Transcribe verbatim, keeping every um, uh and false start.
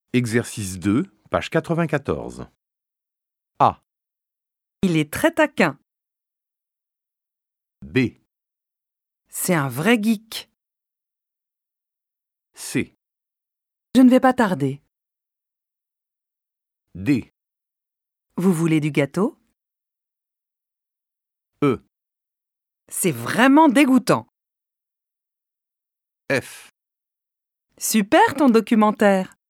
Exercice deux, page quatre-vingt-quatorze. Il est très taquin. B. C'est un vrai geek. C. Je ne vais pas tarder. D. Vous voulez du gâteau? E. C'est vraiment dégoûtant. F. Super ton documentaire.